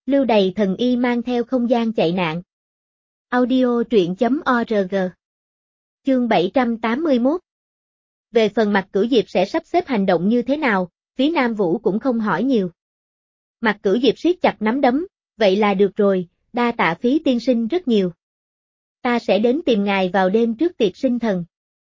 Lưu Đày thần y mang theo không gian chạy nạn. Audio truyện.org. Chương 781. Về phần Mạc Cửu Diệp sẽ sắp xếp hành động như thế nào, Phí Nam Vũ cũng không hỏi nhiều. Mạc Cửu Diệp siết chặt nắm đấm, vậy là được rồi, đa tạ Phí tiên sinh rất nhiều. Ta sẽ đến tìm ngài vào đêm trước tiệc sinh thần.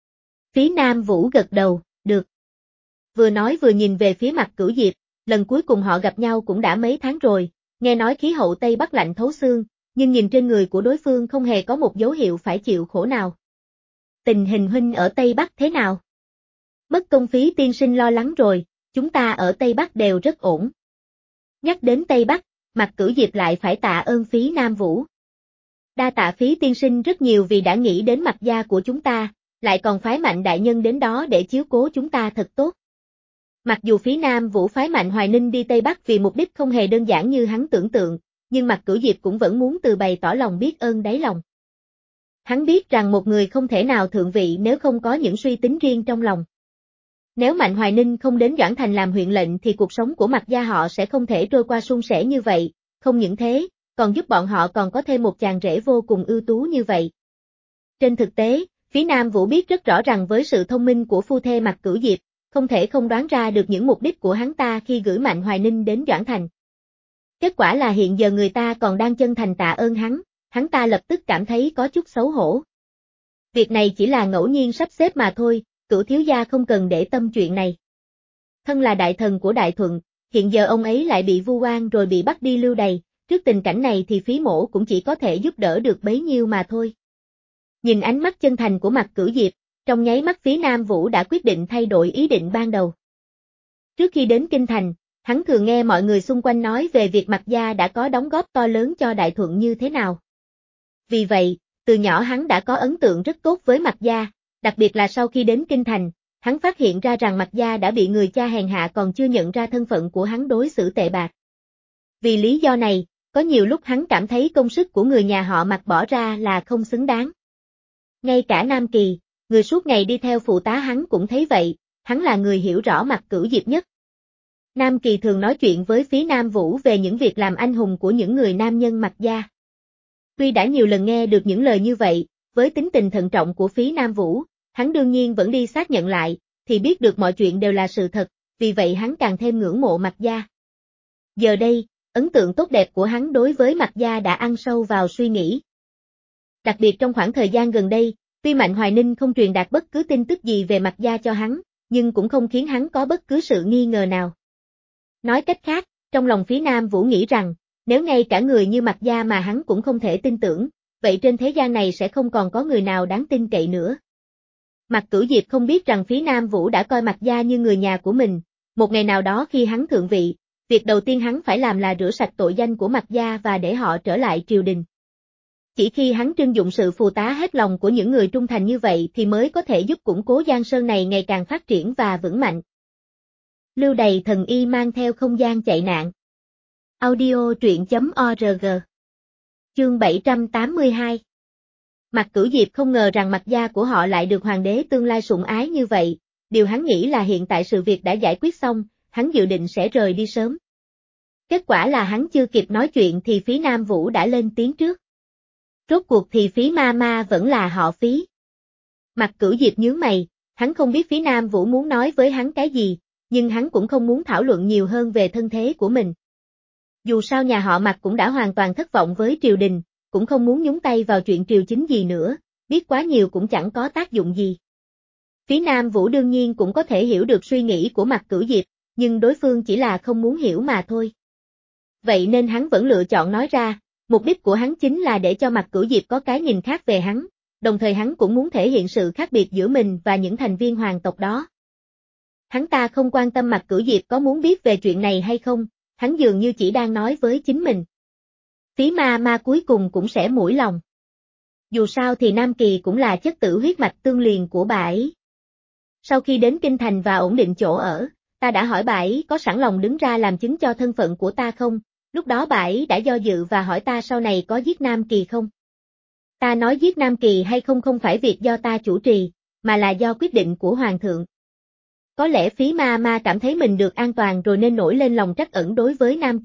Phí Nam Vũ gật đầu, được. Vừa nói vừa nhìn về phía Mạc Cửu Diệp, lần cuối cùng họ gặp nhau cũng đã mấy tháng rồi, nghe nói khí hậu Tây Bắc lạnh thấu xương, nhưng nhìn trên người của đối phương không hề có một dấu hiệu phải chịu khổ nào. Tình hình huynh ở Tây Bắc thế nào? Mất công Phí tiên sinh lo lắng rồi, chúng ta ở Tây Bắc đều rất ổn. Nhắc đến Tây Bắc, Mạc Cửu Diệp lại phải tạ ơn Phí Nam Vũ. Đa tạ Phí tiên sinh rất nhiều vì đã nghĩ đến Mạc gia của chúng ta, lại còn phái Mạnh đại nhân đến đó để chiếu cố chúng ta thật tốt. Mặc dù Phí Nam Vũ phái Mạnh Hoài Ninh đi Tây Bắc vì mục đích không hề đơn giản như hắn tưởng tượng, nhưng Mạc Cửu Diệp cũng vẫn muốn từ bày tỏ lòng biết ơn đáy lòng. Hắn biết rằng một người không thể nào thượng vị nếu không có những suy tính riêng trong lòng. Nếu Mạnh Hoài Ninh không đến Doãn Thành làm huyện lệnh thì cuộc sống của Mạc gia họ sẽ không thể trôi qua suôn sẻ như vậy, không những thế, còn giúp bọn họ còn có thêm một chàng rể vô cùng ưu tú như vậy. Trên thực tế, Phí Nam Vũ biết rất rõ rằng với sự thông minh của phu thê Mạc Cửu Diệp, không thể không đoán ra được những mục đích của hắn ta khi gửi Mạnh Hoài Ninh đến Doãn Thành. Kết quả là hiện giờ người ta còn đang chân thành tạ ơn hắn ta lập tức cảm thấy có chút xấu hổ. Việc này chỉ là ngẫu nhiên sắp xếp mà thôi, Cửu thiếu gia không cần để tâm chuyện này. Thân là đại thần của Đại Thuận, hiện giờ ông ấy lại bị vu oan rồi bị bắt đi Lưu Đày, trước tình cảnh này thì Phí mỗ cũng chỉ có thể giúp đỡ được bấy nhiêu mà thôi. Nhìn ánh mắt chân thành của Mạc Cửu Diệp, trong nháy mắt Phí Nam Vũ đã quyết định thay đổi ý định ban đầu. Trước khi đến Kinh Thành, hắn thường nghe mọi người xung quanh nói về việc Mạc gia đã có đóng góp to lớn cho Đại Thuận như thế nào. Vì vậy, từ nhỏ hắn đã có ấn tượng rất tốt với Mạc gia, đặc biệt là sau khi đến Kinh Thành, hắn phát hiện ra rằng Mạc gia đã bị người cha hèn hạ còn chưa nhận ra thân phận của hắn đối xử tệ bạc. Vì lý do này, có nhiều lúc hắn cảm thấy công sức của người nhà họ Mạc bỏ ra là không xứng đáng. Ngay cả Nam Kỳ, người suốt ngày đi theo phụ tá hắn cũng thấy vậy, hắn là người hiểu rõ Mạc Cửu Diệp nhất. Nam Kỳ thường nói chuyện với Phí Nam Vũ về những việc làm anh hùng của những người nam nhân Mạc gia. Tuy đã nhiều lần nghe được những lời như vậy, với tính tình thận trọng của Phí Nam Vũ, hắn đương nhiên vẫn đi xác nhận lại, thì biết được mọi chuyện đều là sự thật, vì vậy hắn càng thêm ngưỡng mộ Mạc gia. Giờ đây, ấn tượng tốt đẹp của hắn đối với Mạc gia đã ăn sâu vào suy nghĩ. Đặc biệt trong khoảng thời gian gần đây, tuy Mạnh Hoài Ninh không truyền đạt bất cứ tin tức gì về Mạc gia cho hắn, nhưng cũng không khiến hắn có bất cứ sự nghi ngờ nào. Nói cách khác, trong lòng Phí Nam Vũ nghĩ rằng, nếu ngay cả người như Mạc gia mà hắn cũng không thể tin tưởng, vậy trên thế gian này sẽ không còn có người nào đáng tin cậy nữa. Mạc Cửu Diệp không biết rằng Phí Nam Vũ đã coi Mạc gia như người nhà của mình, một ngày nào đó khi hắn thượng vị, việc đầu tiên hắn phải làm là rửa sạch tội danh của Mạc gia và để họ trở lại triều đình. Chỉ khi hắn trưng dụng sự phù tá hết lòng của những người trung thành như vậy thì mới có thể giúp củng cố Giang Sơn này ngày càng phát triển và vững mạnh. Lưu Đày thần y mang theo không gian chạy nạn. Audio truyện.org. Chương 782. Mạc Cửu Diệp không ngờ rằng Mạc gia của họ lại được hoàng đế tương lai sủng ái như vậy, điều hắn nghĩ là hiện tại sự việc đã giải quyết xong, hắn dự định sẽ rời đi sớm. Kết quả là hắn chưa kịp nói chuyện thì Phí Nam Vũ đã lên tiếng trước. Rốt cuộc thì Phí ma ma vẫn là họ Phí. Mạc Cửu Diệp nhướng mày, hắn không biết Phí Nam Vũ muốn nói với hắn cái gì, nhưng hắn cũng không muốn thảo luận nhiều hơn về thân thế của mình. Dù sao nhà họ Mạc cũng đã hoàn toàn thất vọng với triều đình, cũng không muốn nhúng tay vào chuyện triều chính gì nữa, biết quá nhiều cũng chẳng có tác dụng gì. Phí Nam Vũ đương nhiên cũng có thể hiểu được suy nghĩ của Mạc Cửu Diệp, nhưng đối phương chỉ là không muốn hiểu mà thôi. Vậy nên hắn vẫn lựa chọn nói ra, mục đích của hắn chính là để cho Mạc Cửu Diệp có cái nhìn khác về hắn, đồng thời hắn cũng muốn thể hiện sự khác biệt giữa mình và những thành viên hoàng tộc đó. Hắn ta không quan tâm Mạc Cửu Diệp có muốn biết về chuyện này hay không, hắn dường như chỉ đang nói với chính mình. Phí ma ma cuối cùng cũng sẽ mũi lòng. Dù sao thì Nam Kỳ cũng là chất tử huyết mạch tương liền của bà ấy. Sau khi đến Kinh Thành và ổn định chỗ ở, ta đã hỏi bà ấy có sẵn lòng đứng ra làm chứng cho thân phận của ta không, lúc đó bà ấy đã do dự và hỏi ta sau này có giết Nam Kỳ không. Ta nói giết Nam Kỳ hay không không phải việc do ta chủ trì, mà là do quyết định của Hoàng thượng. Có lẽ Phí ma ma cảm thấy mình được an toàn rồi nên nổi lên lòng trắc ẩn đối với Nam Kỳ,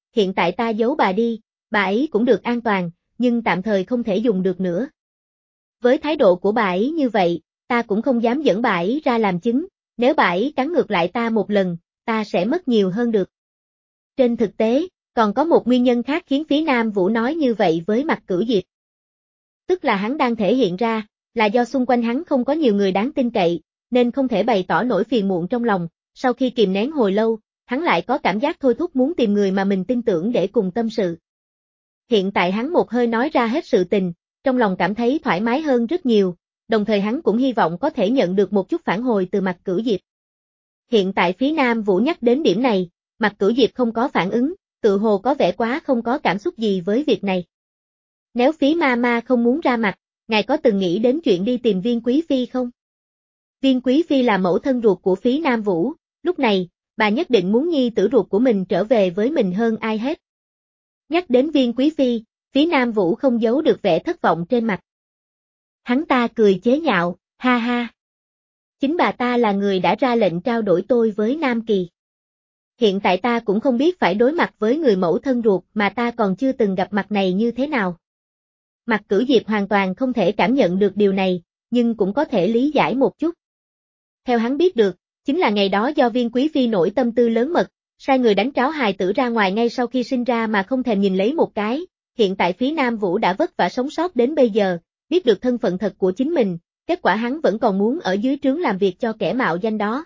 hiện tại ta giấu bà đi, bà ấy cũng được an toàn, nhưng tạm thời không thể dùng được nữa. Với thái độ của bà ấy như vậy, ta cũng không dám dẫn bà ấy ra làm chứng, nếu bà ấy cắn ngược lại ta một lần, ta sẽ mất nhiều hơn được. Trên thực tế, còn có một nguyên nhân khác khiến Phí Nam Vũ nói như vậy với Mạc Cửu Diệp. Tức là hắn đang thể hiện ra, là do xung quanh hắn không có nhiều người đáng tin cậy, nên không thể bày tỏ nỗi phiền muộn trong lòng, sau khi kìm nén hồi lâu, hắn lại có cảm giác thôi thúc muốn tìm người mà mình tin tưởng để cùng tâm sự. Hiện tại hắn một hơi nói ra hết sự tình, trong lòng cảm thấy thoải mái hơn rất nhiều, đồng thời hắn cũng hy vọng có thể nhận được một chút phản hồi từ Mạc Cửu Diệp. Hiện tại Phí Nam Vũ nhắc đến điểm này, Mạc Cửu Diệp không có phản ứng, tự hồ có vẻ quá không có cảm xúc gì với việc này. Nếu Phí ma không muốn ra mặt, ngài có từng nghĩ đến chuyện đi tìm Viên Quý Phi không? Viên Quý Phi là mẫu thân ruột của Phí Nam Vũ, lúc này, bà nhất định muốn nhi tử ruột của mình trở về với mình hơn ai hết. Nhắc đến Viên Quý Phi, Phí Nam Vũ không giấu được vẻ thất vọng trên mặt. Hắn ta cười chế nhạo, ha ha. Chính bà ta là người đã ra lệnh trao đổi tôi với Nam Kỳ. Hiện tại ta cũng không biết phải đối mặt với người mẫu thân ruột mà ta còn chưa từng gặp mặt này như thế nào. Mạc Cửu Diệp hoàn toàn không thể cảm nhận được điều này, nhưng cũng có thể lý giải một chút. Theo hắn biết được, chính là ngày đó do Viên Quý Phi nổi tâm tư lớn mật, sai người đánh tráo hài tử ra ngoài ngay sau khi sinh ra mà không thèm nhìn lấy một cái, hiện tại Phí Nam Vũ đã vất vả sống sót đến bây giờ, biết được thân phận thật của chính mình, kết quả hắn vẫn còn muốn ở dưới trướng làm việc cho kẻ mạo danh đó.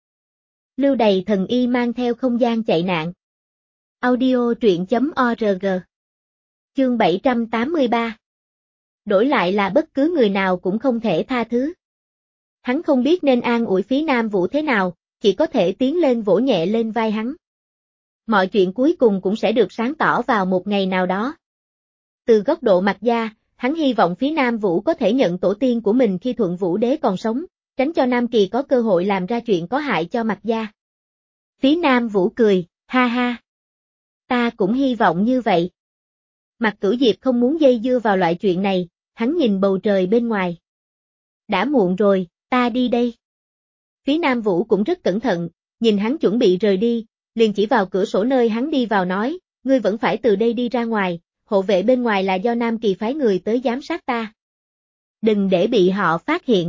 Lưu Đầy Thần Y mang theo không gian chạy nạn. Audio truyện.org. Chương 783. Đổi lại là bất cứ người nào cũng không thể tha thứ. Hắn không biết nên an ủi Phí Nam Vũ thế nào, chỉ có thể tiến lên vỗ nhẹ lên vai hắn. Mọi chuyện cuối cùng cũng sẽ được sáng tỏ vào một ngày nào đó. Từ góc độ Mạc gia, hắn hy vọng Phí Nam Vũ có thể nhận tổ tiên của mình khi Thuận Vũ Đế còn sống, tránh cho Nam Kỳ có cơ hội làm ra chuyện có hại cho Mạc gia. Phí Nam Vũ cười, ha ha. Ta cũng hy vọng như vậy. Mạc Cửu Diệp không muốn dây dưa vào loại chuyện này, hắn nhìn bầu trời bên ngoài. Đã muộn rồi, ta đi đây. Phí Nam Vũ cũng rất cẩn thận, nhìn hắn chuẩn bị rời đi, liền chỉ vào cửa sổ nơi hắn đi vào nói, ngươi vẫn phải từ đây đi ra ngoài, hộ vệ bên ngoài là do Nam Kỳ phái người tới giám sát ta. Đừng để bị họ phát hiện.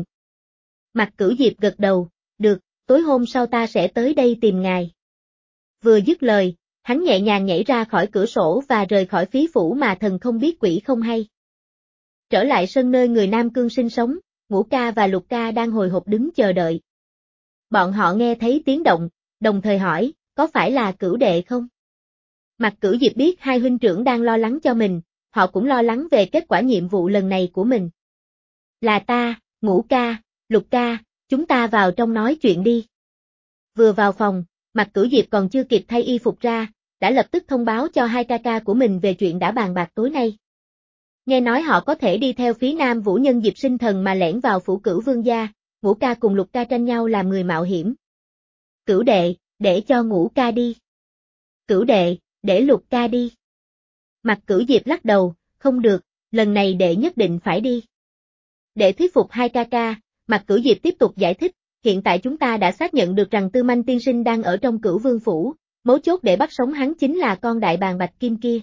Mạc Cửu Diệp gật đầu, được, tối hôm sau ta sẽ tới đây tìm ngài. Vừa dứt lời, hắn nhẹ nhàng nhảy ra khỏi cửa sổ và rời khỏi Phí phủ mà thần không biết quỷ không hay. Trở lại sân nơi người Nam Cương sinh sống, Ngũ Ca và Lục Ca đang hồi hộp đứng chờ đợi. Bọn họ nghe thấy tiếng động, đồng thời hỏi, có phải là Cửu đệ không? Mạc Cửu Diệp biết hai huynh trưởng đang lo lắng cho mình, họ cũng lo lắng về kết quả nhiệm vụ lần này của mình. Là ta, Ngũ Ca, Lục Ca, chúng ta vào trong nói chuyện đi. Vừa vào phòng, Mạc Cửu Diệp còn chưa kịp thay y phục ra, đã lập tức thông báo cho hai ca ca của mình về chuyện đã bàn bạc tối nay. Nghe nói họ có thể đi theo Phí Nam Vũ nhân dịp sinh thần mà lẻn vào phủ Cửu Vương gia, Ngũ Ca cùng Lục Ca tranh nhau làm người mạo hiểm. Cửu đệ, để cho Ngũ Ca đi. Cửu đệ, để Lục Ca đi. Mạc Cửu Diệp lắc đầu, không được, lần này đệ nhất định phải đi. Để thuyết phục hai ca ca, Mạc Cửu Diệp tiếp tục giải thích, hiện tại chúng ta đã xác nhận được rằng Tư Manh tiên sinh đang ở trong Cửu Vương phủ, mấu chốt để bắt sống hắn chính là con đại bàng Bạch Kim kia.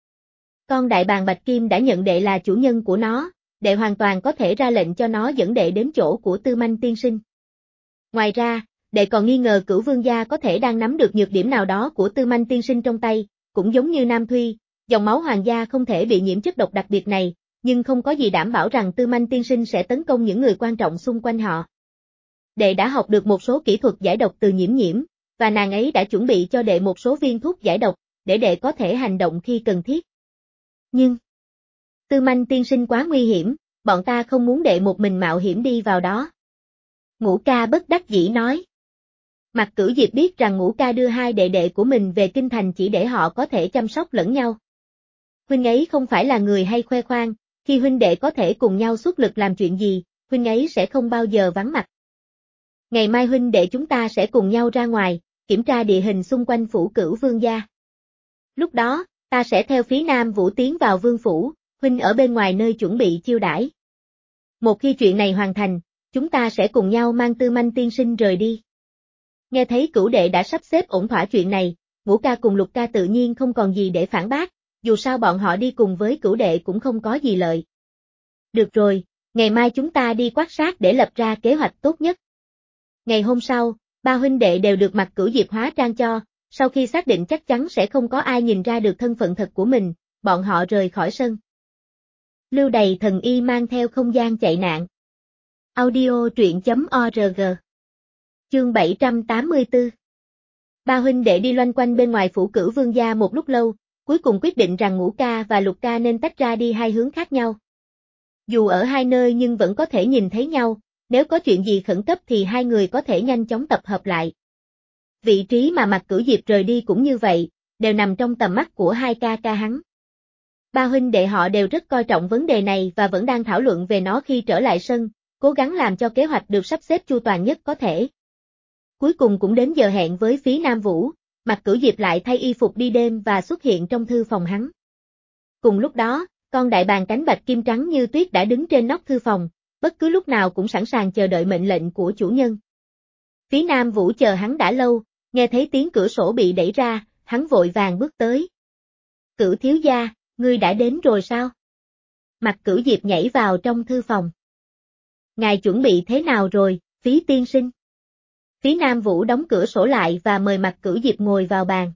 Con đại bàng Bạch Kim đã nhận đệ là chủ nhân của nó, đệ hoàn toàn có thể ra lệnh cho nó dẫn đệ đến chỗ của Tư Manh tiên sinh. Ngoài ra, đệ còn nghi ngờ Cửu Vương gia có thể đang nắm được nhược điểm nào đó của Tư Manh tiên sinh trong tay, cũng giống như Nam Thuy, dòng máu hoàng gia không thể bị nhiễm chất độc đặc biệt này, nhưng không có gì đảm bảo rằng Tư Manh tiên sinh sẽ tấn công những người quan trọng xung quanh họ. Đệ đã học được một số kỹ thuật giải độc từ Nhiễm Nhiễm, và nàng ấy đã chuẩn bị cho đệ một số viên thuốc giải độc, để đệ có thể hành động khi cần thiết. Nhưng, Tư Manh tiên sinh quá nguy hiểm, bọn ta không muốn đệ một mình mạo hiểm đi vào đó. Ngũ Ca bất đắc dĩ nói. Mạc Cửu Diệp biết rằng Ngũ Ca đưa hai đệ đệ của mình về kinh thành chỉ để họ có thể chăm sóc lẫn nhau. Huynh ấy không phải là người hay khoe khoang, khi huynh đệ có thể cùng nhau xuất lực làm chuyện gì, huynh ấy sẽ không bao giờ vắng mặt. Ngày mai huynh đệ chúng ta sẽ cùng nhau ra ngoài, kiểm tra địa hình xung quanh phủ Cửu Vương gia. Lúc đó, ta sẽ theo Phí Nam Vũ tiến vào vương phủ, huynh ở bên ngoài nơi chuẩn bị chiêu đãi. Một khi chuyện này hoàn thành, chúng ta sẽ cùng nhau mang Tư Manh tiên sinh rời đi. Nghe thấy Cửu đệ đã sắp xếp ổn thỏa chuyện này, Ngũ ca cùng Lục ca tự nhiên không còn gì để phản bác, dù sao bọn họ đi cùng với Cửu đệ cũng không có gì lợi. Được rồi, ngày mai chúng ta đi quan sát để lập ra kế hoạch tốt nhất. Ngày hôm sau, ba huynh đệ đều được Mặc Cửu Diệp hóa trang cho, sau khi xác định chắc chắn sẽ không có ai nhìn ra được thân phận thật của mình, bọn họ rời khỏi sân. Lưu Đày thần y mang theo không gian chạy nạn. Audio truyện.org. Chương 784. Ba huynh đệ đi loanh quanh bên ngoài phủ Cửu Vương gia một lúc lâu, cuối cùng quyết định rằng Ngũ ca và Lục ca nên tách ra đi hai hướng khác nhau. Dù ở hai nơi nhưng vẫn có thể nhìn thấy nhau, nếu có chuyện gì khẩn cấp thì hai người có thể nhanh chóng tập hợp lại. Vị trí mà Mặc Cửu Diệp rời đi cũng như vậy, đều nằm trong tầm mắt của hai ca ca hắn. Ba huynh đệ họ đều rất coi trọng vấn đề này và vẫn đang thảo luận về nó khi trở lại sân, cố gắng làm cho kế hoạch được sắp xếp chu toàn nhất có thể. Cuối cùng cũng đến giờ hẹn với Phí Nam Vũ, Mặc Cửu Diệp lại thay y phục đi đêm và xuất hiện trong thư phòng hắn. Cùng lúc đó, con đại bàng cánh bạch kim trắng như tuyết đã đứng trên nóc thư phòng, bất cứ lúc nào cũng sẵn sàng chờ đợi mệnh lệnh của chủ nhân. Phí Nam Vũ chờ hắn đã lâu, nghe thấy tiếng cửa sổ bị đẩy ra, hắn vội vàng bước tới. Cửu thiếu gia, ngươi đã đến rồi sao? Mặc Cửu Diệp nhảy vào trong thư phòng. Ngài chuẩn bị thế nào rồi, Phí tiên sinh? Phí Nam Vũ đóng cửa sổ lại và mời Mặc Cửu Diệp ngồi vào bàn.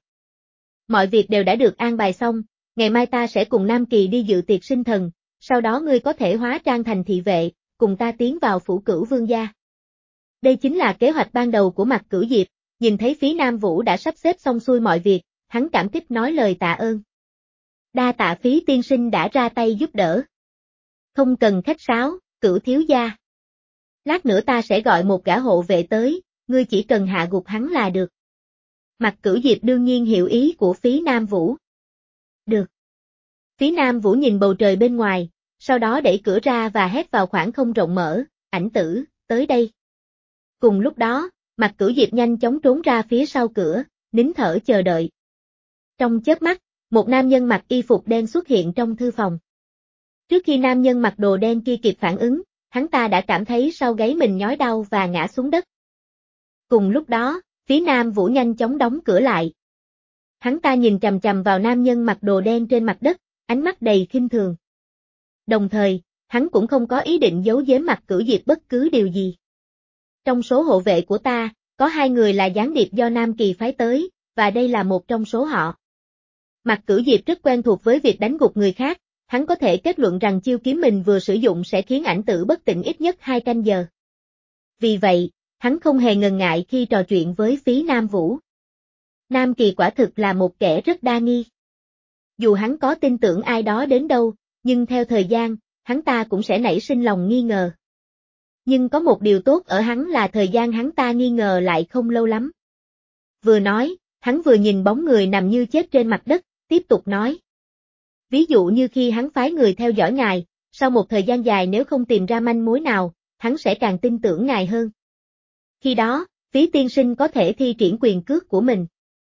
Mọi việc đều đã được an bài xong, ngày mai ta sẽ cùng Nam Kỳ đi dự tiệc sinh thần, sau đó ngươi có thể hóa trang thành thị vệ, cùng ta tiến vào phủ Cửu Vương gia. Đây chính là kế hoạch ban đầu của Mặc Cửu Diệp, nhìn thấy Phí Nam Vũ đã sắp xếp xong xuôi mọi việc, hắn cảm kích nói lời tạ ơn. Đa tạ Phí tiên sinh đã ra tay giúp đỡ. Không cần khách sáo, Cửu thiếu gia. Lát nữa ta sẽ gọi một gã hộ vệ tới, ngươi chỉ cần hạ gục hắn là được. Mặc Cửu Diệp đương nhiên hiểu ý của Phí Nam Vũ. Được. Phí Nam Vũ nhìn bầu trời bên ngoài, sau đó đẩy cửa ra và hét vào khoảng không rộng mở, Ảnh Tử, tới đây. Cùng lúc đó, Mặc Cửu Diệp nhanh chóng trốn ra phía sau cửa, nín thở chờ đợi. Trong chớp mắt, một nam nhân mặc y phục đen xuất hiện trong thư phòng. Trước khi nam nhân mặc đồ đen kia kịp phản ứng, hắn ta đã cảm thấy sau gáy mình nhói đau và ngã xuống đất. Cùng lúc đó, Phí Nam Vũ nhanh chóng đóng cửa lại. Hắn ta nhìn chằm chằm vào nam nhân mặc đồ đen trên mặt đất, ánh mắt đầy khinh thường. Đồng thời, hắn cũng không có ý định giấu giếm Mặc Cửu Diệp bất cứ điều gì. Trong số hộ vệ của ta, có hai người là gián điệp do Nam Kỳ phái tới, và đây là một trong số họ. Mặc Cửu Diệp rất quen thuộc với việc đánh gục người khác, hắn có thể kết luận rằng chiêu kiếm mình vừa sử dụng sẽ khiến Ảnh Tử bất tỉnh ít nhất 2 canh giờ. Vì vậy, hắn không hề ngần ngại khi trò chuyện với Phí Nam Vũ. Nam Kỳ quả thực là một kẻ rất đa nghi. Dù hắn có tin tưởng ai đó đến đâu, nhưng theo thời gian, hắn ta cũng sẽ nảy sinh lòng nghi ngờ. Nhưng có một điều tốt ở hắn là thời gian hắn ta nghi ngờ lại không lâu lắm. Vừa nói, hắn vừa nhìn bóng người nằm như chết trên mặt đất, tiếp tục nói. Ví dụ như khi hắn phái người theo dõi ngài, sau một thời gian dài nếu không tìm ra manh mối nào, hắn sẽ càng tin tưởng ngài hơn. Khi đó, Phí tiên sinh có thể thi triển quyền cước của mình.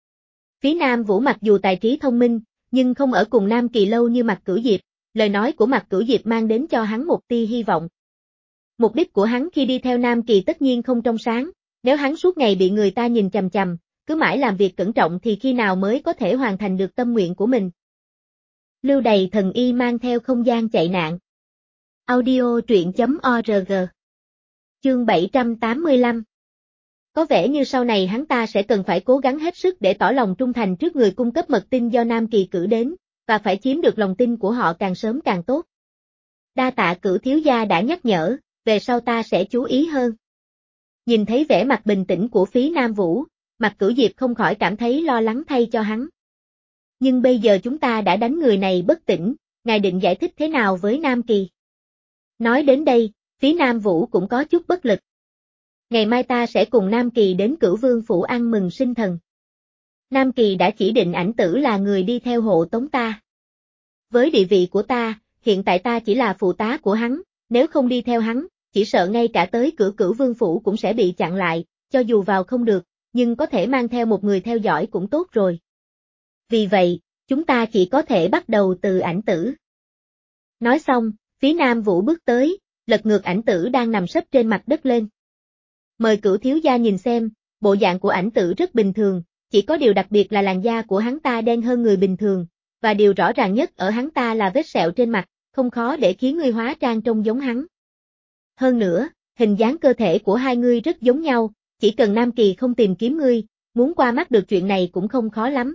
Phí Nam Vũ mặc dù tài trí thông minh, nhưng không ở cùng Nam Kỳ lâu như Mặc Cửu Diệp, lời nói của Mặc Cửu Diệp mang đến cho hắn một tia hy vọng. Mục đích của hắn khi đi theo Nam Kỳ tất nhiên không trong sáng, nếu hắn suốt ngày bị người ta nhìn chằm chằm, cứ mãi làm việc cẩn trọng thì khi nào mới có thể hoàn thành được tâm nguyện của mình. Lưu Đày thần y mang theo không gian chạy nạn. Audio truyện.org. Chương 785. Có vẻ như sau này hắn ta sẽ cần phải cố gắng hết sức để tỏ lòng trung thành trước người cung cấp mật tin do Nam Kỳ cử đến, và phải chiếm được lòng tin của họ càng sớm càng tốt. Đa tạ Cửu thiếu gia đã nhắc nhở, về sau ta sẽ chú ý hơn. Nhìn thấy vẻ mặt bình tĩnh của Phí Nam Vũ, Mặc Cửu Diệp không khỏi cảm thấy lo lắng thay cho hắn. Nhưng bây giờ chúng ta đã đánh người này bất tỉnh, ngài định giải thích thế nào với Nam Kỳ? Nói đến đây, Phí Nam Vũ cũng có chút bất lực. Ngày mai ta sẽ cùng Nam Kỳ đến Cửu Vương phủ ăn mừng sinh thần. Nam Kỳ đã chỉ định Ảnh Tử là người đi theo hộ tống ta. Với địa vị của ta, hiện tại ta chỉ là phụ tá của hắn, nếu không đi theo hắn, chỉ sợ ngay cả tới cửa Cửu Vương phủ cũng sẽ bị chặn lại, cho dù vào không được, nhưng có thể mang theo một người theo dõi cũng tốt rồi. Vì vậy, chúng ta chỉ có thể bắt đầu từ Ảnh Tử. Nói xong, Phí Nam Vũ bước tới, lật ngược Ảnh Tử đang nằm sấp trên mặt đất lên. Mời Cửu thiếu gia nhìn xem, bộ dạng của Ảnh Tử rất bình thường, chỉ có điều đặc biệt là làn da của hắn ta đen hơn người bình thường, và điều rõ ràng nhất ở hắn ta là vết sẹo trên mặt, không khó để khiến ngươi hóa trang trông giống hắn. Hơn nữa, hình dáng cơ thể của hai ngươi rất giống nhau, chỉ cần Nam Kỳ không tìm kiếm ngươi, muốn qua mắt được chuyện này cũng không khó lắm.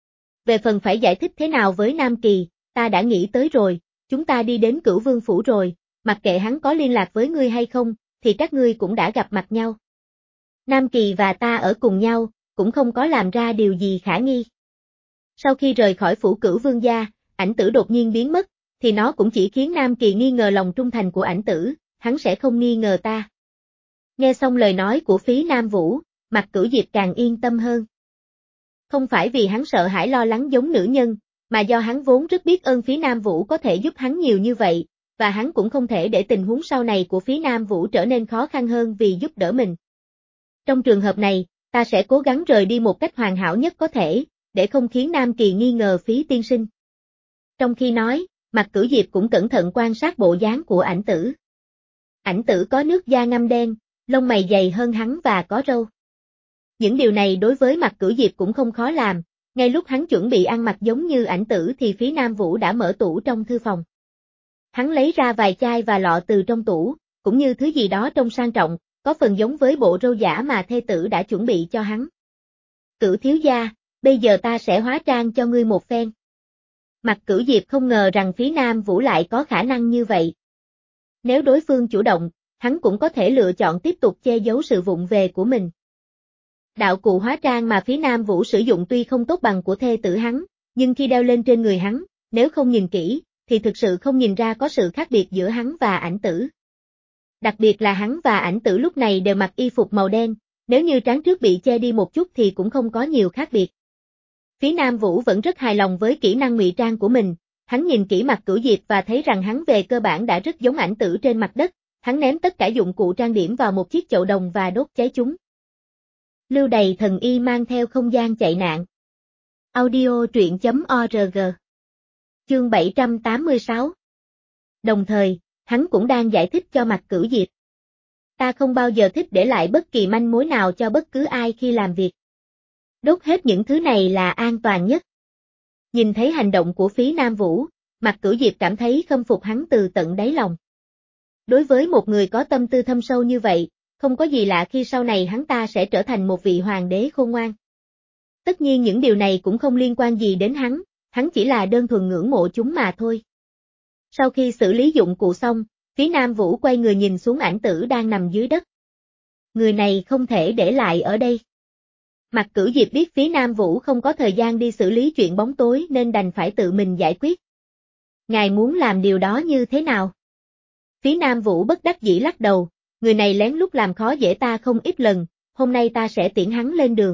Về phần phải giải thích thế nào với Nam Kỳ, ta đã nghĩ tới rồi, chúng ta đi đến Cửu Vương Phủ rồi, mặc kệ hắn có liên lạc với ngươi hay không, thì các ngươi cũng đã gặp mặt nhau. Nam Kỳ và ta ở cùng nhau, cũng không có làm ra điều gì khả nghi. Sau khi rời khỏi phủ Cửu Vương gia, Ảnh Tử đột nhiên biến mất, thì nó cũng chỉ khiến Nam Kỳ nghi ngờ lòng trung thành của Ảnh Tử, hắn sẽ không nghi ngờ ta. Nghe xong lời nói của Phí Nam Vũ, Mạc Cửu Diệp càng yên tâm hơn. Không phải vì hắn sợ hãi lo lắng giống nữ nhân, mà do hắn vốn rất biết ơn Phí Nam Vũ có thể giúp hắn nhiều như vậy, và hắn cũng không thể để tình huống sau này của Phí Nam Vũ trở nên khó khăn hơn vì giúp đỡ mình. Trong trường hợp này, ta sẽ cố gắng rời đi một cách hoàn hảo nhất có thể, để không khiến Nam Kỳ nghi ngờ Phí tiên sinh. Trong khi nói, Mạc Cửu Diệp cũng cẩn thận quan sát bộ dáng của Ảnh Tử. Ảnh Tử có nước da ngăm đen, lông mày dày hơn hắn và có râu. Những điều này đối với Mạc Cửu Diệp cũng không khó làm, ngay lúc hắn chuẩn bị ăn mặc giống như Ảnh Tử thì Phí Nam Vũ đã mở tủ trong thư phòng. Hắn lấy ra vài chai và lọ từ trong tủ, cũng như thứ gì đó trông sang trọng, có phần giống với bộ râu giả mà thê tử đã chuẩn bị cho hắn. Cửu thiếu gia, bây giờ ta sẽ hóa trang cho ngươi một phen. Mạc Cửu Diệp không ngờ rằng Phí Nam Vũ lại có khả năng như vậy. Nếu đối phương chủ động, hắn cũng có thể lựa chọn tiếp tục che giấu sự vụng về của mình. Đạo cụ hóa trang mà Phí Nam Vũ sử dụng tuy không tốt bằng của thê tử hắn, nhưng khi đeo lên trên người hắn, nếu không nhìn kỹ, thì thực sự không nhìn ra có sự khác biệt giữa hắn và Ảnh Tử. Đặc biệt là hắn và Ảnh Tử lúc này đều mặc y phục màu đen, nếu như trán trước bị che đi một chút thì cũng không có nhiều khác biệt. Phí Nam Vũ vẫn rất hài lòng với kỹ năng ngụy trang của mình, hắn nhìn kỹ Mạc Cửu Diệp và thấy rằng hắn về cơ bản đã rất giống Ảnh Tử trên mặt đất, hắn ném tất cả dụng cụ trang điểm vào một chiếc chậu đồng và đốt cháy chúng. Lưu Đày thần y mang theo không gian chạy nạn. Audio truyện.org. Chương 786. Đồng thời, hắn cũng đang giải thích cho Mạc Cửu Diệp. Ta không bao giờ thích để lại bất kỳ manh mối nào cho bất cứ ai khi làm việc. Đốt hết những thứ này là an toàn nhất. Nhìn thấy hành động của Phí Nam Vũ, Mạc Cửu Diệp cảm thấy khâm phục hắn từ tận đáy lòng. Đối với một người có tâm tư thâm sâu như vậy, không có gì lạ khi sau này hắn ta sẽ trở thành một vị hoàng đế khôn ngoan. Tất nhiên những điều này cũng không liên quan gì đến hắn chỉ là đơn thuần ngưỡng mộ chúng mà thôi. Sau khi xử lý dụng cụ xong, Phí Nam Vũ quay người nhìn xuống Ảnh Tử đang nằm dưới đất. Người này không thể để lại ở đây. Mạc Cửu Diệp biết Phí Nam Vũ không có thời gian đi xử lý chuyện bóng tối nên đành phải tự mình giải quyết. Ngài muốn làm điều đó như thế nào? Phí Nam Vũ bất đắc dĩ lắc đầu, người này lén lút làm khó dễ ta không ít lần, hôm nay ta sẽ tiễn hắn lên đường.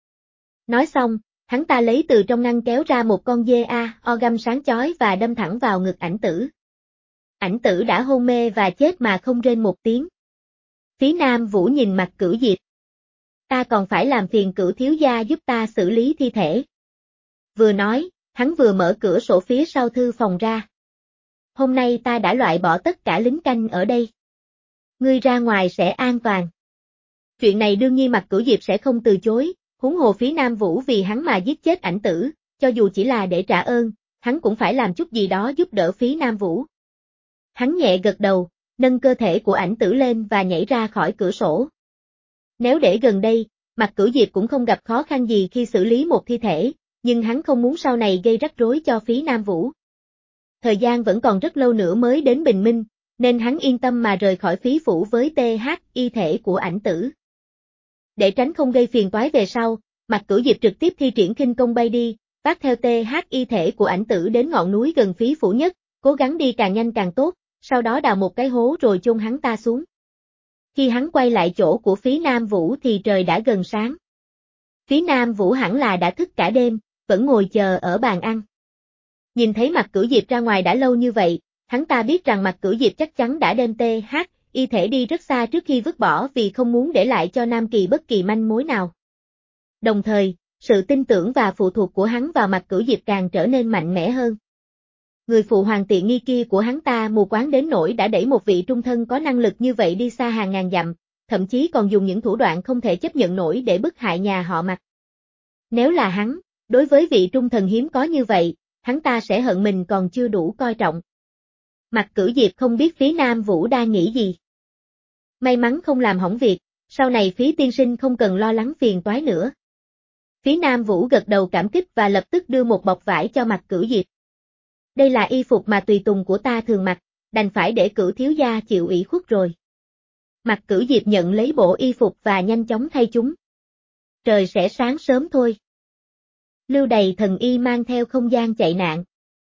Nói xong, hắn ta lấy từ trong ngăn kéo ra một con dê orgam sáng chói và đâm thẳng vào ngực Ảnh Tử. Ảnh Tử đã hôn mê và chết mà không rên một tiếng. Phí Nam Vũ nhìn Mạc Cửu Diệp. Ta còn phải làm phiền Cửu thiếu gia giúp ta xử lý thi thể. Vừa nói, hắn vừa mở cửa sổ phía sau thư phòng ra. Hôm nay ta đã loại bỏ tất cả lính canh ở đây. Ngươi ra ngoài sẽ an toàn. Chuyện này đương nhiên Mạc Cửu Diệp sẽ không từ chối, huống hồ Phí Nam Vũ vì hắn mà giết chết Ảnh Tử, cho dù chỉ là để trả ơn, hắn cũng phải làm chút gì đó giúp đỡ Phí Nam Vũ. Hắn nhẹ gật đầu, nâng cơ thể của Ảnh Tử lên và nhảy ra khỏi cửa sổ. Nếu để gần đây, Mạc Cửu Diệp cũng không gặp khó khăn gì khi xử lý một thi thể, nhưng hắn không muốn sau này gây rắc rối cho Phí Nam Vũ. Thời gian vẫn còn rất lâu nữa mới đến bình minh, nên hắn yên tâm mà rời khỏi Phí phủ với y thể của Ảnh Tử. Để tránh không gây phiền toái về sau, Mạc Cửu Diệp trực tiếp thi triển khinh công bay đi, vác theo y thể của Ảnh Tử đến ngọn núi gần Phí phủ nhất, cố gắng đi càng nhanh càng tốt, sau đó đào một cái hố rồi chôn hắn ta xuống. Khi hắn quay lại chỗ của Phí Nam Vũ thì trời đã gần sáng. Phí Nam Vũ hẳn là đã thức cả đêm, vẫn ngồi chờ ở bàn ăn. Nhìn thấy Mạc Cửu Diệp ra ngoài đã lâu như vậy, hắn ta biết rằng Mạc Cửu Diệp chắc chắn đã đem y thể đi rất xa trước khi vứt bỏ vì không muốn để lại cho Nam Kỳ bất kỳ manh mối nào. Đồng thời, sự tin tưởng và phụ thuộc của hắn vào Mạc Cửu Diệp càng trở nên mạnh mẽ hơn. Người phụ hoàng tiện nghi kia của hắn ta mù quáng đến nỗi đã đẩy một vị trung thân có năng lực như vậy đi xa hàng ngàn dặm, thậm chí còn dùng những thủ đoạn không thể chấp nhận nổi để bức hại nhà họ Mạc. Nếu là hắn, đối với vị trung thần hiếm có như vậy, hắn ta sẽ hận mình còn chưa đủ coi trọng. Mạc Cửu Diệp không biết Phí Nam Vũ đang nghĩ gì. May mắn không làm hỏng việc, sau này Phí tiên sinh không cần lo lắng phiền toái nữa. Phí Nam Vũ gật đầu cảm kích và lập tức đưa một bọc vải cho Mạc Cửu Diệp. Đây là y phục mà tùy tùng của ta thường mặc, đành phải để Cửu thiếu gia chịu ủy khuất rồi. Mạc Cửu Diệp nhận lấy bộ y phục và nhanh chóng thay chúng. Trời sẽ sáng sớm thôi. Lưu Đầy Thần Y mang theo không gian chạy nạn.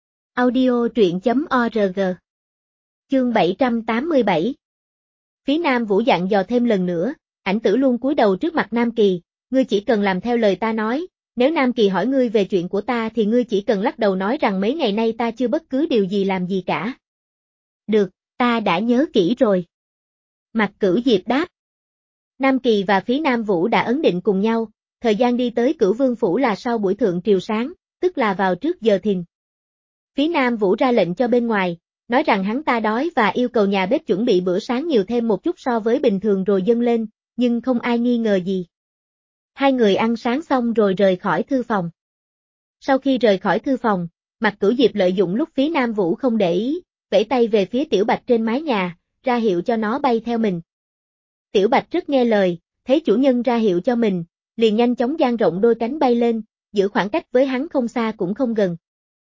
Audio truyện.org. Chương 787. Phí Nam Vũ dặn dò thêm lần nữa, Ảnh Tử luôn cúi đầu trước mặt Nam Kỳ, ngươi chỉ cần làm theo lời ta nói, nếu Nam Kỳ hỏi ngươi về chuyện của ta thì ngươi chỉ cần lắc đầu nói rằng mấy ngày nay ta chưa bất cứ điều gì làm gì cả. Được, ta đã nhớ kỹ rồi. Mạc Cửu Diệp đáp. Nam Kỳ và Phí Nam Vũ đã ấn định cùng nhau, thời gian đi tới Cửu Vương Phủ là sau buổi thượng triều sáng, tức là vào trước giờ thìn. Phí Nam Vũ ra lệnh cho bên ngoài, nói rằng hắn ta đói và yêu cầu nhà bếp chuẩn bị bữa sáng nhiều thêm một chút so với bình thường rồi dâng lên, nhưng không ai nghi ngờ gì. Hai người ăn sáng xong rồi rời khỏi thư phòng. Sau khi rời khỏi thư phòng, Mạc Cửu Diệp lợi dụng lúc Phí Nam Vũ không để ý, vẫy tay về phía Tiểu Bạch trên mái nhà, ra hiệu cho nó bay theo mình. Tiểu Bạch rất nghe lời, thấy chủ nhân ra hiệu cho mình, liền nhanh chóng dang rộng đôi cánh bay lên, giữ khoảng cách với hắn không xa cũng không gần.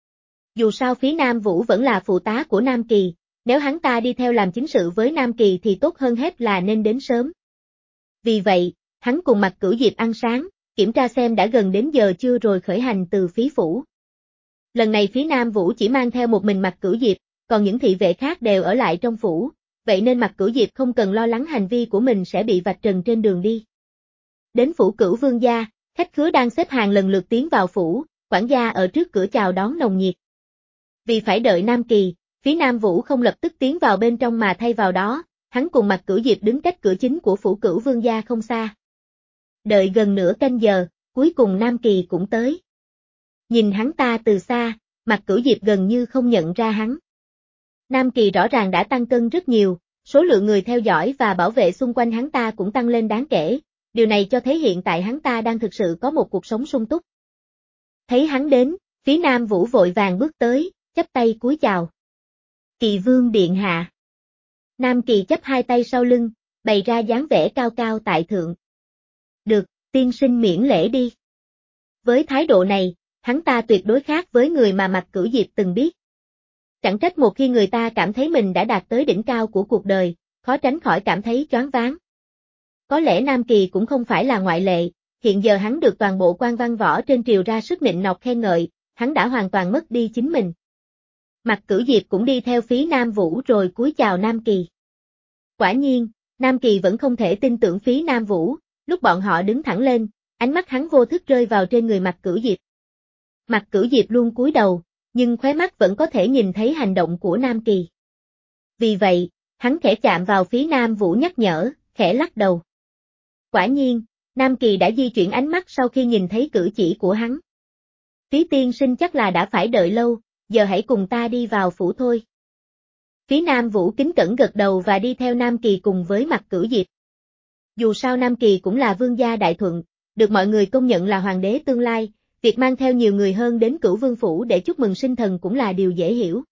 Dù sao Phí Nam Vũ vẫn là phụ tá của Nam Kỳ, nếu hắn ta đi theo làm chính sự với Nam Kỳ thì tốt hơn hết là nên đến sớm. Vì vậy, hắn cùng Mạc Cửu Diệp ăn sáng, kiểm tra xem đã gần đến giờ chưa rồi khởi hành từ Phí Phủ. Lần này Phí Nam Vũ chỉ mang theo một mình Mạc Cửu Diệp, còn những thị vệ khác đều ở lại trong phủ, vậy nên Mạc Cửu Diệp không cần lo lắng hành vi của mình sẽ bị vạch trần trên đường đi. Đến phủ Cửu Vương gia, khách khứa đang xếp hàng lần lượt tiến vào phủ, quản gia ở trước cửa chào đón nồng nhiệt. Vì phải đợi Nam Kỳ, Phí Nam Vũ không lập tức tiến vào bên trong mà thay vào đó, hắn cùng Mạc Cửu Diệp đứng cách cửa chính của phủ Cửu Vương gia không xa. Đợi gần nửa canh giờ, cuối cùng Nam Kỳ cũng tới. Nhìn hắn ta từ xa, Mạc Cửu Diệp gần như không nhận ra hắn. Nam Kỳ rõ ràng đã tăng cân rất nhiều, số lượng người theo dõi và bảo vệ xung quanh hắn ta cũng tăng lên đáng kể, điều này cho thấy hiện tại hắn ta đang thực sự có một cuộc sống sung túc. Thấy hắn đến, Phí Nam Vũ vội vàng bước tới, chắp tay cúi chào. Kỳ Vương điện hạ. Nam Kỳ chắp hai tay sau lưng, bày ra dáng vẻ cao cao tại thượng. Được, tiên sinh miễn lễ đi. Với thái độ này, hắn ta tuyệt đối khác với người mà Mạc Cửu Diệp từng biết. Chẳng trách một khi người ta cảm thấy mình đã đạt tới đỉnh cao của cuộc đời, khó tránh khỏi cảm thấy choáng váng. Có lẽ Nam Kỳ cũng không phải là ngoại lệ, hiện giờ hắn được toàn bộ quan văn võ trên triều ra sức nịnh nọt khen ngợi, hắn đã hoàn toàn mất đi chính mình. Mạc Cửu Diệp cũng đi theo Phí Nam Vũ rồi cúi chào Nam Kỳ. Quả nhiên, Nam Kỳ vẫn không thể tin tưởng Phí Nam Vũ, lúc bọn họ đứng thẳng lên, ánh mắt hắn vô thức rơi vào trên người Mạc Cửu Diệp. Mạc Cửu Diệp luôn cúi đầu, nhưng khóe mắt vẫn có thể nhìn thấy hành động của Nam Kỳ. Vì vậy, hắn khẽ chạm vào Phí Nam Vũ nhắc nhở, khẽ lắc đầu. Quả nhiên, Nam Kỳ đã di chuyển ánh mắt sau khi nhìn thấy cử chỉ của hắn. Phí tiên sinh chắc là đã phải đợi lâu, giờ hãy cùng ta đi vào phủ thôi. Phí Nam Vũ kính cẩn gật đầu và đi theo Nam Kỳ cùng với Mạc Cửu Diệp. Dù sao Nam Kỳ cũng là vương gia đại thuận, được mọi người công nhận là hoàng đế tương lai, việc mang theo nhiều người hơn đến Cửu Vương Phủ để chúc mừng sinh thần cũng là điều dễ hiểu.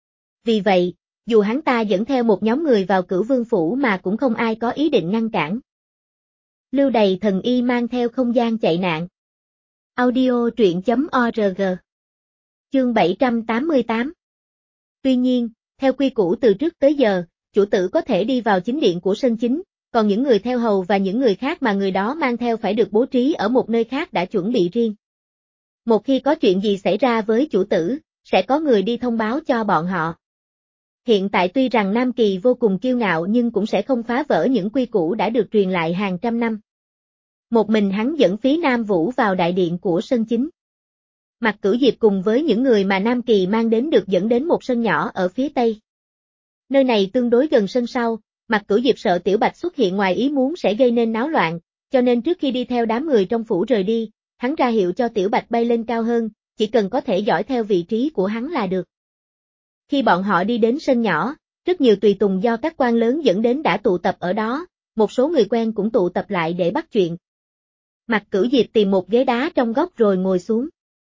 Vì vậy, dù hắn ta dẫn theo một nhóm người vào Cửu Vương Phủ mà cũng không ai có ý định ngăn cản. Lưu Đầy Thần Y mang theo không gian chạy nạn. Audio truyện.org. Chương 788. Tuy nhiên, theo quy củ từ trước tới giờ, chủ tử có thể đi vào chính điện của sân chính, còn những người theo hầu và những người khác mà người đó mang theo phải được bố trí ở một nơi khác đã chuẩn bị riêng. Một khi có chuyện gì xảy ra với chủ tử, sẽ có người đi thông báo cho bọn họ. Hiện tại tuy rằng Nam Kỳ vô cùng kiêu ngạo nhưng cũng sẽ không phá vỡ những quy củ đã được truyền lại hàng trăm năm. Một mình hắn dẫn Phí Nam Vũ vào đại điện của sân chính. Mạc Cửu Diệp cùng với những người mà Nam Kỳ mang đến được dẫn đến một sân nhỏ ở phía tây. Nơi này tương đối gần sân sau, Mạc Cửu Diệp sợ Tiểu Bạch xuất hiện ngoài ý muốn sẽ gây nên náo loạn, cho nên trước khi đi theo đám người trong phủ rời đi, hắn ra hiệu cho Tiểu Bạch bay lên cao hơn, chỉ cần có thể dõi theo vị trí của hắn là được. Khi bọn họ đi đến sân nhỏ, rất nhiều tùy tùng do các quan lớn dẫn đến đã tụ tập ở đó, một số người quen cũng tụ tập lại để bắt chuyện. Mạc Cửu Diệp tìm một ghế đá trong góc rồi ngồi xuống.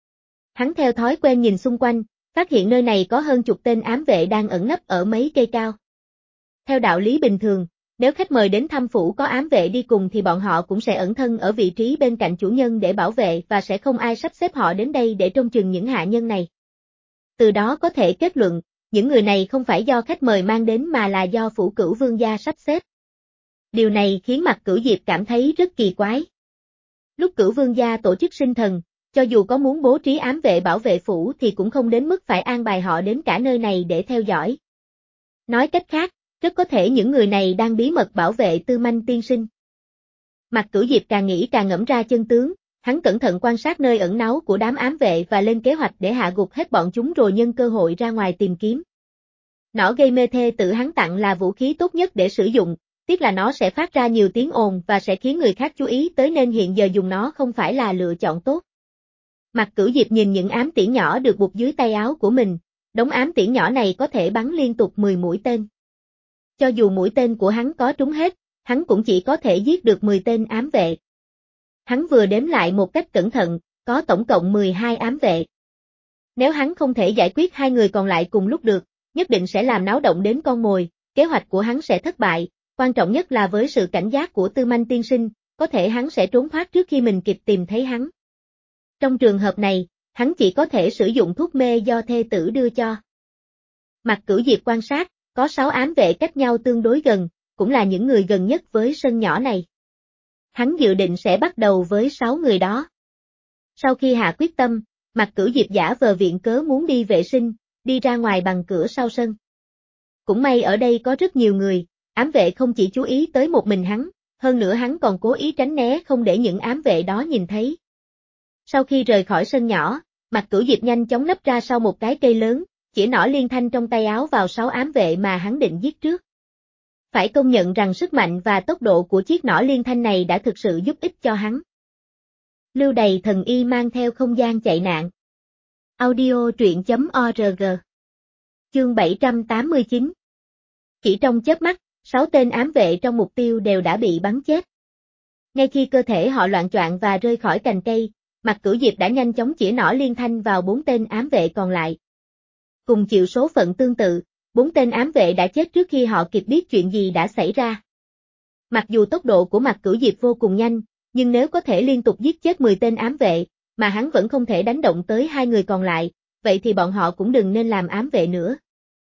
Hắn theo thói quen nhìn xung quanh, phát hiện nơi này có hơn chục tên ám vệ đang ẩn nấp ở mấy cây cao. Theo đạo lý bình thường, nếu khách mời đến thăm phủ có ám vệ đi cùng thì bọn họ cũng sẽ ẩn thân ở vị trí bên cạnh chủ nhân để bảo vệ và sẽ không ai sắp xếp họ đến đây để trông chừng những hạ nhân này. Từ đó có thể kết luận, những người này không phải do khách mời mang đến mà là do phủ Cửu Vương gia sắp xếp. Điều này khiến Mạc Cửu Diệp cảm thấy rất kỳ quái. Lúc Cửu Vương gia tổ chức sinh thần, cho dù có muốn bố trí ám vệ bảo vệ phủ thì cũng không đến mức phải an bài họ đến cả nơi này để theo dõi. Nói cách khác, rất có thể những người này đang bí mật bảo vệ Tư Manh tiên sinh. Mạc Cửu Diệp càng nghĩ càng ngẫm ra chân tướng, hắn cẩn thận quan sát nơi ẩn náu của đám ám vệ và lên kế hoạch để hạ gục hết bọn chúng rồi nhân cơ hội ra ngoài tìm kiếm. Nỏ gây mê thê tự hắn tặng là vũ khí tốt nhất để sử dụng, tiếc là nó sẽ phát ra nhiều tiếng ồn và sẽ khiến người khác chú ý tới nên hiện giờ dùng nó không phải là lựa chọn tốt. Mạc Cửu Diệp nhìn những ám tiễn nhỏ được buộc dưới tay áo của mình, đống ám tiễn nhỏ này có thể bắn liên tục 10 mũi tên. Cho dù mũi tên của hắn có trúng hết, hắn cũng chỉ có thể giết được 10 tên ám vệ. Hắn vừa đếm lại một cách cẩn thận, có tổng cộng 12 ám vệ. Nếu hắn không thể giải quyết hai người còn lại cùng lúc được, nhất định sẽ làm náo động đến con mồi, kế hoạch của hắn sẽ thất bại, quan trọng nhất là với sự cảnh giác của Tư Manh tiên sinh, có thể hắn sẽ trốn thoát trước khi mình kịp tìm thấy hắn. Trong trường hợp này, hắn chỉ có thể sử dụng thuốc mê do thê tử đưa cho. Mạc Cửu Diệp quan sát, có 6 ám vệ cách nhau tương đối gần, cũng là những người gần nhất với sân nhỏ này. Hắn dự định sẽ bắt đầu với 6 người đó. Sau khi hạ quyết tâm, Mạc Cửu Diệp giả vờ viện cớ muốn đi vệ sinh, đi ra ngoài bằng cửa sau sân. Cũng may ở đây có rất nhiều người, ám vệ không chỉ chú ý tới một mình hắn, hơn nữa hắn còn cố ý tránh né không để những ám vệ đó nhìn thấy. Sau khi rời khỏi sân nhỏ, Mạc Cửu Diệp nhanh chóng nấp ra sau một cái cây lớn, chỉ nỏ liên thanh trong tay áo vào 6 ám vệ mà hắn định giết trước. Phải công nhận rằng sức mạnh và tốc độ của chiếc nỏ liên thanh này đã thực sự giúp ích cho hắn. Lưu Đày thần y mang theo không gian chạy nạn. Audio truyện.org. Chương 789. Chỉ trong chớp mắt, 6 tên ám vệ trong mục tiêu đều đã bị bắn chết. Ngay khi cơ thể họ loạng choạng và rơi khỏi cành cây, Mạc Cửu Diệp đã nhanh chóng chĩa nỏ liên thanh vào 4 tên ám vệ còn lại. Cùng chịu số phận tương tự, 4 tên ám vệ đã chết trước khi họ kịp biết chuyện gì đã xảy ra. Mặc dù tốc độ của Mạc Cửu Diệp vô cùng nhanh, nhưng nếu có thể liên tục giết chết 10 tên ám vệ, mà hắn vẫn không thể đánh động tới 2 người còn lại, vậy thì bọn họ cũng đừng nên làm ám vệ nữa.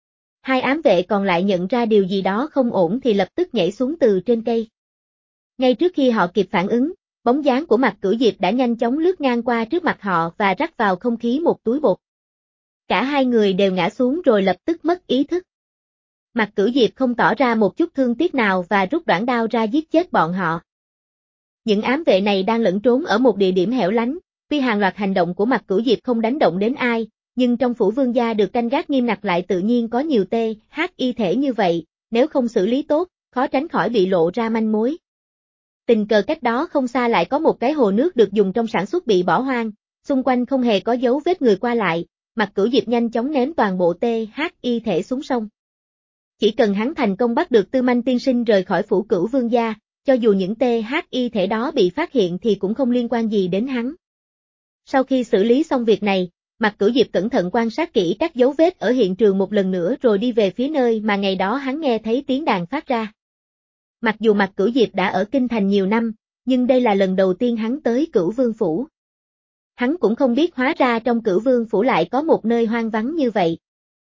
2 ám vệ còn lại nhận ra điều gì đó không ổn thì lập tức nhảy xuống từ trên cây. Ngay trước khi họ kịp phản ứng, bóng dáng của Mạc Cửu Diệp đã nhanh chóng lướt ngang qua trước mặt họ và rắc vào không khí một túi bột. Cả hai người đều ngã xuống rồi lập tức mất ý thức. Mạc Cửu Diệp không tỏ ra một chút thương tiếc nào và rút đoạn đao ra giết chết bọn họ. Những ám vệ này đang lẫn trốn ở một địa điểm hẻo lánh, tuy hàng loạt hành động của Mạc Cửu Diệp không đánh động đến ai, nhưng trong phủ vương gia được canh gác nghiêm ngặt lại tự nhiên có nhiều THY thể như vậy, nếu không xử lý tốt, khó tránh khỏi bị lộ ra manh mối. Tình cờ cách đó không xa lại có một cái hồ nước được dùng trong sản xuất bị bỏ hoang, xung quanh không hề có dấu vết người qua lại, Mạc Cửu Diệp nhanh chóng ném toàn bộ THY thể xuống sông. Chỉ cần hắn thành công bắt được Tư Manh tiên sinh rời khỏi phủ Cửu Vương gia, cho dù những THY thể đó bị phát hiện thì cũng không liên quan gì đến hắn. Sau khi xử lý xong việc này, Mạc Cửu Diệp cẩn thận quan sát kỹ các dấu vết ở hiện trường một lần nữa rồi đi về phía nơi mà ngày đó hắn nghe thấy tiếng đàn phát ra. Mặc dù Mạc Cửu Diệp đã ở Kinh Thành nhiều năm, nhưng đây là lần đầu tiên hắn tới Cửu Vương phủ. Hắn cũng không biết hóa ra trong Cửu Vương phủ lại có một nơi hoang vắng như vậy.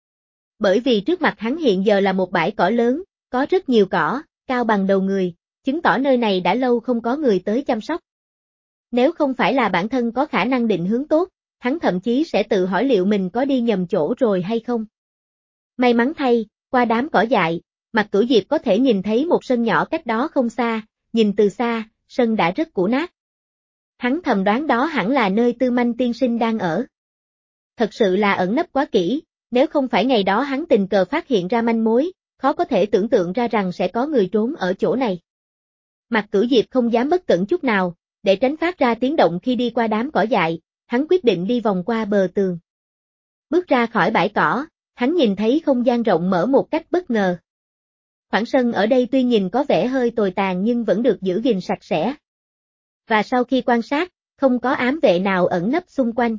Bởi vì trước mặt hắn hiện giờ là một bãi cỏ lớn, có rất nhiều cỏ, cao bằng đầu người, chứng tỏ nơi này đã lâu không có người tới chăm sóc. Nếu không phải là bản thân có khả năng định hướng tốt, hắn thậm chí sẽ tự hỏi liệu mình có đi nhầm chỗ rồi hay không. May mắn thay, qua đám cỏ dại, Mạc Cửu Diệp có thể nhìn thấy một sân nhỏ cách đó không xa, nhìn từ xa, sân đã rất cũ nát. Hắn thầm đoán đó hẳn là nơi Tư Manh tiên sinh đang ở. Thật sự là ẩn nấp quá kỹ, nếu không phải ngày đó hắn tình cờ phát hiện ra manh mối, khó có thể tưởng tượng ra rằng sẽ có người trốn ở chỗ này. Mạc Cửu Diệp không dám bất cẩn chút nào, để tránh phát ra tiếng động khi đi qua đám cỏ dại, hắn quyết định đi vòng qua bờ tường. Bước ra khỏi bãi cỏ, hắn nhìn thấy không gian rộng mở một cách bất ngờ. Khoảng sân ở đây tuy nhìn có vẻ hơi tồi tàn nhưng vẫn được giữ gìn sạch sẽ. Và sau khi quan sát, không có ám vệ nào ẩn nấp xung quanh.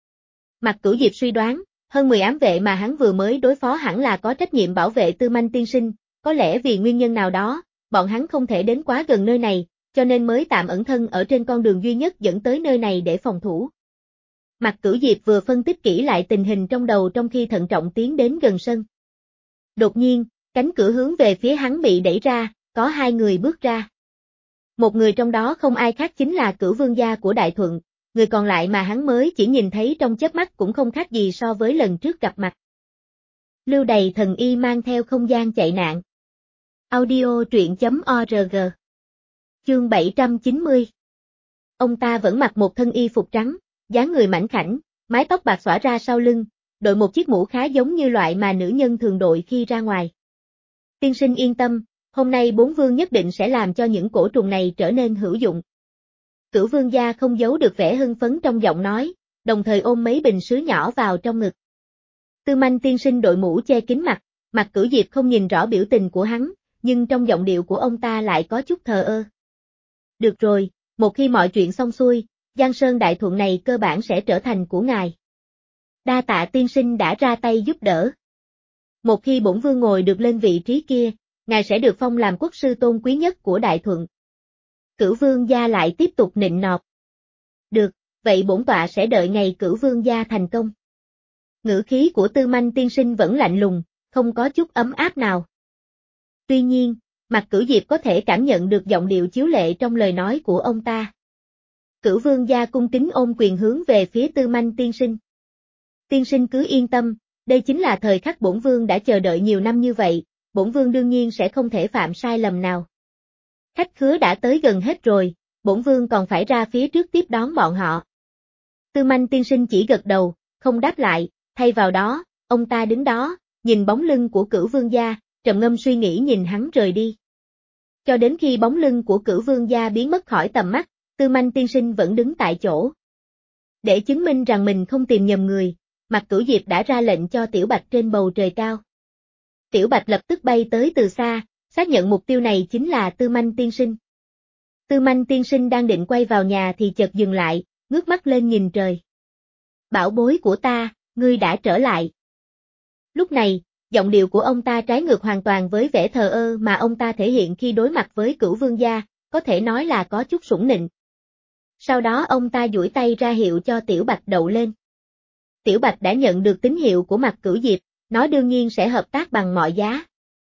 Mạc Cửu Diệp suy đoán, hơn 10 ám vệ mà hắn vừa mới đối phó hẳn là có trách nhiệm bảo vệ Tư Manh tiên sinh, có lẽ vì nguyên nhân nào đó, bọn hắn không thể đến quá gần nơi này, cho nên mới tạm ẩn thân ở trên con đường duy nhất dẫn tới nơi này để phòng thủ. Mạc Cửu Diệp vừa phân tích kỹ lại tình hình trong đầu trong khi thận trọng tiến đến gần sân. Đột nhiên, cánh cửa hướng về phía hắn bị đẩy ra, có 2 người bước ra. Một người trong đó không ai khác chính là Cửu Vương gia của Đại Thuận, người còn lại mà hắn mới chỉ nhìn thấy trong chớp mắt cũng không khác gì so với lần trước gặp mặt. Lưu Đày thần y mang theo không gian chạy nạn. Audio truyện.org. Chương 790. Ông ta vẫn mặc một thân y phục trắng, dáng người mảnh khảnh, mái tóc bạc xõa ra sau lưng, đội một chiếc mũ khá giống như loại mà nữ nhân thường đội khi ra ngoài. Tiên sinh yên tâm, hôm nay bốn vương nhất định sẽ làm cho những cổ trùng này trở nên hữu dụng. Cửu Vương gia không giấu được vẻ hưng phấn trong giọng nói, đồng thời ôm mấy bình sứ nhỏ vào trong ngực. Tư Manh tiên sinh đội mũ che kín mặt, Mạc Cửu Diệp không nhìn rõ biểu tình của hắn, nhưng trong giọng điệu của ông ta lại có chút thờ ơ. Được rồi, một khi mọi chuyện xong xuôi, Giang Sơn Đại Thuận này cơ bản sẽ trở thành của ngài. Đa tạ tiên sinh đã ra tay giúp đỡ. Một khi bổn vương ngồi được lên vị trí kia, ngài sẽ được phong làm quốc sư tôn quý nhất của Đại Thuận. Cửu Vương gia lại tiếp tục nịnh nọt. Được, vậy bổn tọa sẽ đợi ngày Cửu Vương gia thành công. Ngữ khí của Tư Manh tiên sinh vẫn lạnh lùng, không có chút ấm áp nào. Tuy nhiên, Mạc Cửu Diệp có thể cảm nhận được giọng điệu chiếu lệ trong lời nói của ông ta. Cửu Vương gia cung kính ôm quyền hướng về phía Tư Manh tiên sinh. Tiên sinh cứ yên tâm, đây chính là thời khắc bổn vương đã chờ đợi nhiều năm như vậy, bổn vương đương nhiên sẽ không thể phạm sai lầm nào. Khách khứa đã tới gần hết rồi, bổn vương còn phải ra phía trước tiếp đón bọn họ. Tư Manh tiên sinh chỉ gật đầu, không đáp lại, thay vào đó, ông ta đứng đó, nhìn bóng lưng của Cửu Vương gia, trầm ngâm suy nghĩ nhìn hắn rời đi. Cho đến khi bóng lưng của Cửu Vương gia biến mất khỏi tầm mắt, Tư Manh tiên sinh vẫn đứng tại chỗ. Để chứng minh rằng mình không tìm nhầm người, Mạc Cửu Diệp đã ra lệnh cho Tiểu Bạch trên bầu trời cao. Tiểu Bạch lập tức bay tới từ xa, xác nhận mục tiêu này chính là Tư Manh tiên sinh. Tư Manh tiên sinh đang định quay vào nhà thì chợt dừng lại, ngước mắt lên nhìn trời. Bảo bối của ta, ngươi đã trở lại. Lúc này, giọng điệu của ông ta trái ngược hoàn toàn với vẻ thờ ơ mà ông ta thể hiện khi đối mặt với Cửu Vương gia, có thể nói là có chút sủng nịnh. Sau đó ông ta duỗi tay ra hiệu cho Tiểu Bạch đậu lên. Tiểu Bạch đã nhận được tín hiệu của Mạc Cửu Diệp, nó đương nhiên sẽ hợp tác bằng mọi giá.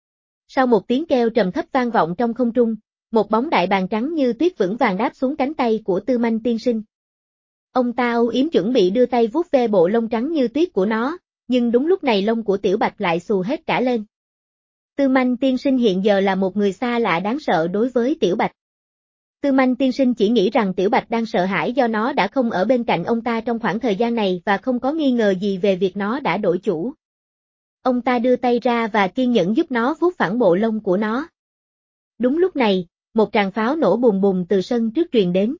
Sau một tiếng kêu trầm thấp vang vọng trong không trung, một bóng đại bàng trắng như tuyết vững vàng đáp xuống cánh tay của Tư Manh tiên sinh. Ông ta âu yếm chuẩn bị đưa tay vuốt ve bộ lông trắng như tuyết của nó, nhưng đúng lúc này lông của Tiểu Bạch lại xù hết cả lên. Tư Manh tiên sinh hiện giờ là một người xa lạ đáng sợ đối với Tiểu Bạch. Tư Manh tiên sinh chỉ nghĩ rằng Tiểu Bạch đang sợ hãi do nó đã không ở bên cạnh ông ta trong khoảng thời gian này và không có nghi ngờ gì về việc nó đã đổi chủ. Ông ta đưa tay ra và kiên nhẫn giúp nó vuốt phẳng bộ lông của nó. Đúng lúc này, một tràng pháo nổ bùng bùng từ sân trước truyền đến.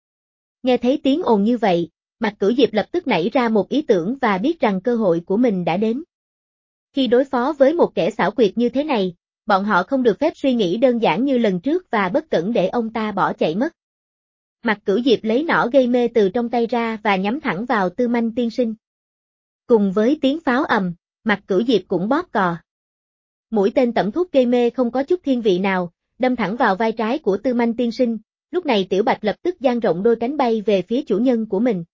Nghe thấy tiếng ồn như vậy, Mạc Cửu Diệp lập tức nảy ra một ý tưởng và biết rằng cơ hội của mình đã đến. Khi đối phó với một kẻ xảo quyệt như thế này, bọn họ không được phép suy nghĩ đơn giản như lần trước và bất cẩn để ông ta bỏ chạy mất. Mạc Cửu Diệp lấy nỏ gây mê từ trong tay ra và nhắm thẳng vào Tư Manh tiên sinh. Cùng với tiếng pháo ầm, Mạc Cửu Diệp cũng bóp cò. Mũi tên tẩm thuốc gây mê không có chút thiên vị nào, đâm thẳng vào vai trái của Tư Manh tiên sinh, lúc này Tiểu Bạch lập tức dang rộng đôi cánh bay về phía chủ nhân của mình.